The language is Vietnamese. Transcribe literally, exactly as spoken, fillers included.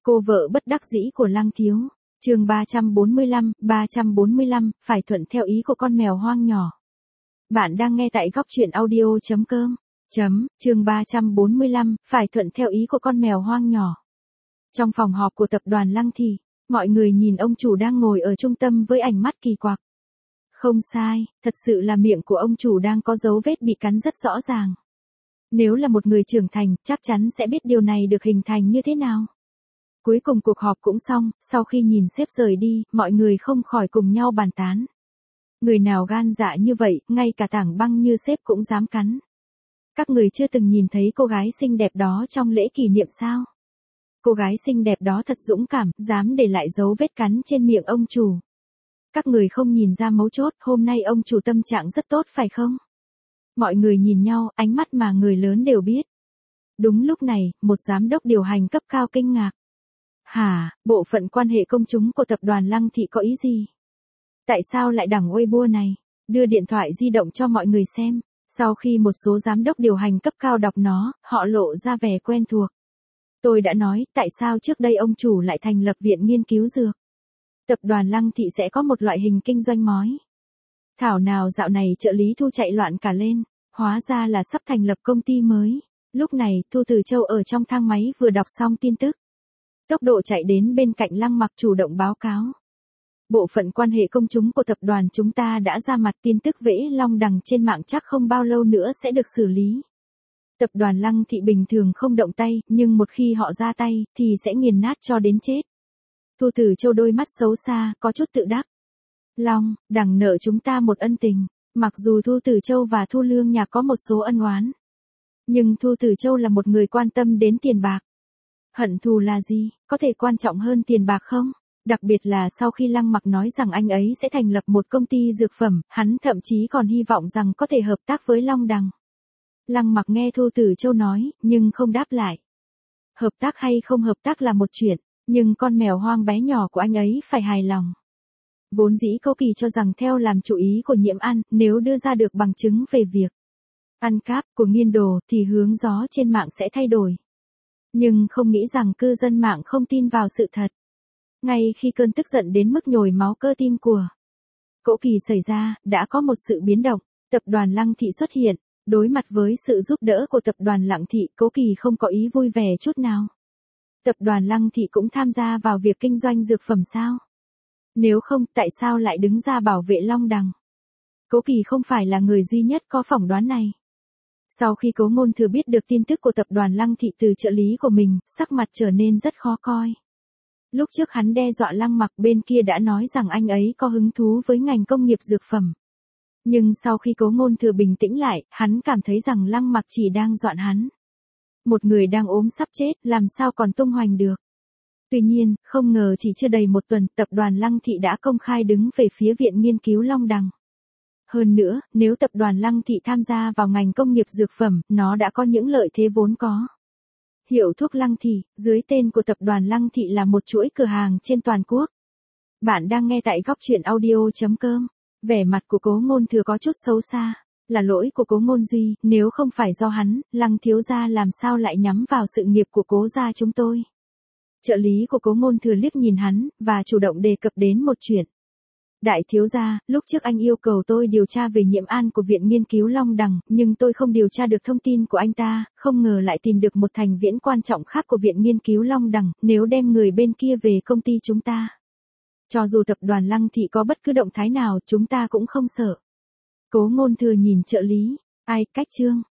Cô vợ bất đắc dĩ của Lăng Thiếu. Chương ba trăm bốn mươi lăm, ba trăm bốn mươi lăm, phải thuận theo ý của con mèo hoang nhỏ. Bạn đang nghe tại góc truyện audio chấm com. Chấm, chương ba trăm bốn mươi lăm, phải thuận theo ý của con mèo hoang nhỏ. Trong phòng họp của tập đoàn Lăng Thị, mọi người nhìn ông chủ đang ngồi ở trung tâm với ánh mắt kỳ quặc. Không sai, thật sự là miệng của ông chủ đang có dấu vết bị cắn rất rõ ràng. Nếu là một người trưởng thành, chắc chắn sẽ biết điều này được hình thành như thế nào. Cuối cùng cuộc họp cũng xong, sau khi nhìn sếp rời đi, mọi người không khỏi cùng nhau bàn tán. Người nào gan dạ như vậy, ngay cả tảng băng như sếp cũng dám cắn. Các người chưa từng nhìn thấy cô gái xinh đẹp đó trong lễ kỷ niệm sao? Cô gái xinh đẹp đó thật dũng cảm, dám để lại dấu vết cắn trên miệng ông chủ. Các người không nhìn ra mấu chốt, hôm nay ông chủ tâm trạng rất tốt phải không? Mọi người nhìn nhau, ánh mắt mà người lớn đều biết. Đúng lúc này, một giám đốc điều hành cấp cao kinh ngạc. Hả, bộ phận quan hệ công chúng của tập đoàn Lăng Thị có ý gì? Tại sao lại đăng Weibo này? Đưa điện thoại di động cho mọi người xem. Sau khi một số giám đốc điều hành cấp cao đọc nó, họ lộ ra vẻ quen thuộc. Tôi đã nói, tại sao trước đây ông chủ lại thành lập viện nghiên cứu dược? Tập đoàn Lăng Thị sẽ có một loại hình kinh doanh mói. Thảo nào dạo này trợ lý Thu chạy loạn cả lên, hóa ra là sắp thành lập công ty mới. Lúc này, Thu Từ Châu ở trong thang máy vừa đọc xong tin tức. Tốc độ chạy đến bên cạnh Lăng Mặc chủ động báo cáo. Bộ phận quan hệ công chúng của tập đoàn chúng ta đã ra mặt, tin tức vẽ long đằng trên mạng chắc không bao lâu nữa sẽ được xử lý. Tập đoàn Lăng Thị bình thường không động tay, nhưng một khi họ ra tay, thì sẽ nghiền nát cho đến chết. Thu Từ Châu đôi mắt xấu xa, có chút tự đắc. Long, đằng nợ chúng ta một ân tình. Mặc dù Thu Từ Châu và Thu Lương Nhạc có một số ân oán, nhưng Thu Từ Châu là một người quan tâm đến tiền bạc. Hận thù là gì, có thể quan trọng hơn tiền bạc không? Đặc biệt là sau khi Lăng Mặc nói rằng anh ấy sẽ thành lập một công ty dược phẩm, hắn thậm chí còn hy vọng rằng có thể hợp tác với Long Đằng. Lăng Mặc nghe Thu Từ Châu nói, nhưng không đáp lại. Hợp tác hay không hợp tác là một chuyện, nhưng con mèo hoang bé nhỏ của anh ấy phải hài lòng. Vốn dĩ Cố Kỳ cho rằng theo làm chủ ý của Nhiễm An, nếu đưa ra được bằng chứng về việc ăn cắp của Nghiên Đồ thì hướng gió trên mạng sẽ thay đổi. Nhưng không nghĩ rằng cư dân mạng không tin vào sự thật. Ngay khi cơn tức giận đến mức nhồi máu cơ tim của Cố Kỳ xảy ra, đã có một sự biến động. Tập đoàn Lăng Thị xuất hiện, đối mặt với sự giúp đỡ của tập đoàn Lăng Thị, Cố Kỳ không có ý vui vẻ chút nào. Tập đoàn Lăng Thị cũng tham gia vào việc kinh doanh dược phẩm sao? Nếu không, tại sao lại đứng ra bảo vệ Long Đằng? Cố Kỳ không phải là người duy nhất có phỏng đoán này. Sau khi Cố Ngôn Thừa biết được tin tức của tập đoàn Lăng Thị từ trợ lý của mình, sắc mặt trở nên rất khó coi. Lúc trước hắn đe dọa Lăng Mặc, bên kia đã nói rằng anh ấy có hứng thú với ngành công nghiệp dược phẩm. Nhưng sau khi Cố Ngôn Thừa bình tĩnh lại, hắn cảm thấy rằng Lăng Mặc chỉ đang dọa hắn. Một người đang ốm sắp chết, làm sao còn tung hoành được. Tuy nhiên, không ngờ chỉ chưa đầy một tuần, tập đoàn Lăng Thị đã công khai đứng về phía viện nghiên cứu Long Đằng. Hơn nữa, nếu tập đoàn Lăng Thị tham gia vào ngành công nghiệp dược phẩm, nó đã có những lợi thế vốn có. Hiệu thuốc Lăng Thị, dưới tên của tập đoàn Lăng Thị là một chuỗi cửa hàng trên toàn quốc. Bạn đang nghe tại góc truyện audio chấm com. Vẻ mặt của Cố Ngôn Thừa có chút xấu xa. Là lỗi của Cố Ngôn Duy, nếu không phải do hắn, Lăng thiếu gia làm sao lại nhắm vào sự nghiệp của Cố gia chúng tôi. Trợ lý của Cố Ngôn Thừa liếc nhìn hắn, và chủ động đề cập đến một chuyện. Đại thiếu gia, lúc trước anh yêu cầu tôi điều tra về Nhiễm An của viện nghiên cứu Long Đằng, nhưng tôi không điều tra được thông tin của anh ta, không ngờ lại tìm được một thành viên quan trọng khác của viện nghiên cứu Long Đằng, nếu đem người bên kia về công ty chúng ta. Cho dù tập đoàn Lăng Thị có bất cứ động thái nào, chúng ta cũng không sợ. Cố Ngôn Thừa nhìn trợ lý, ai cách chương,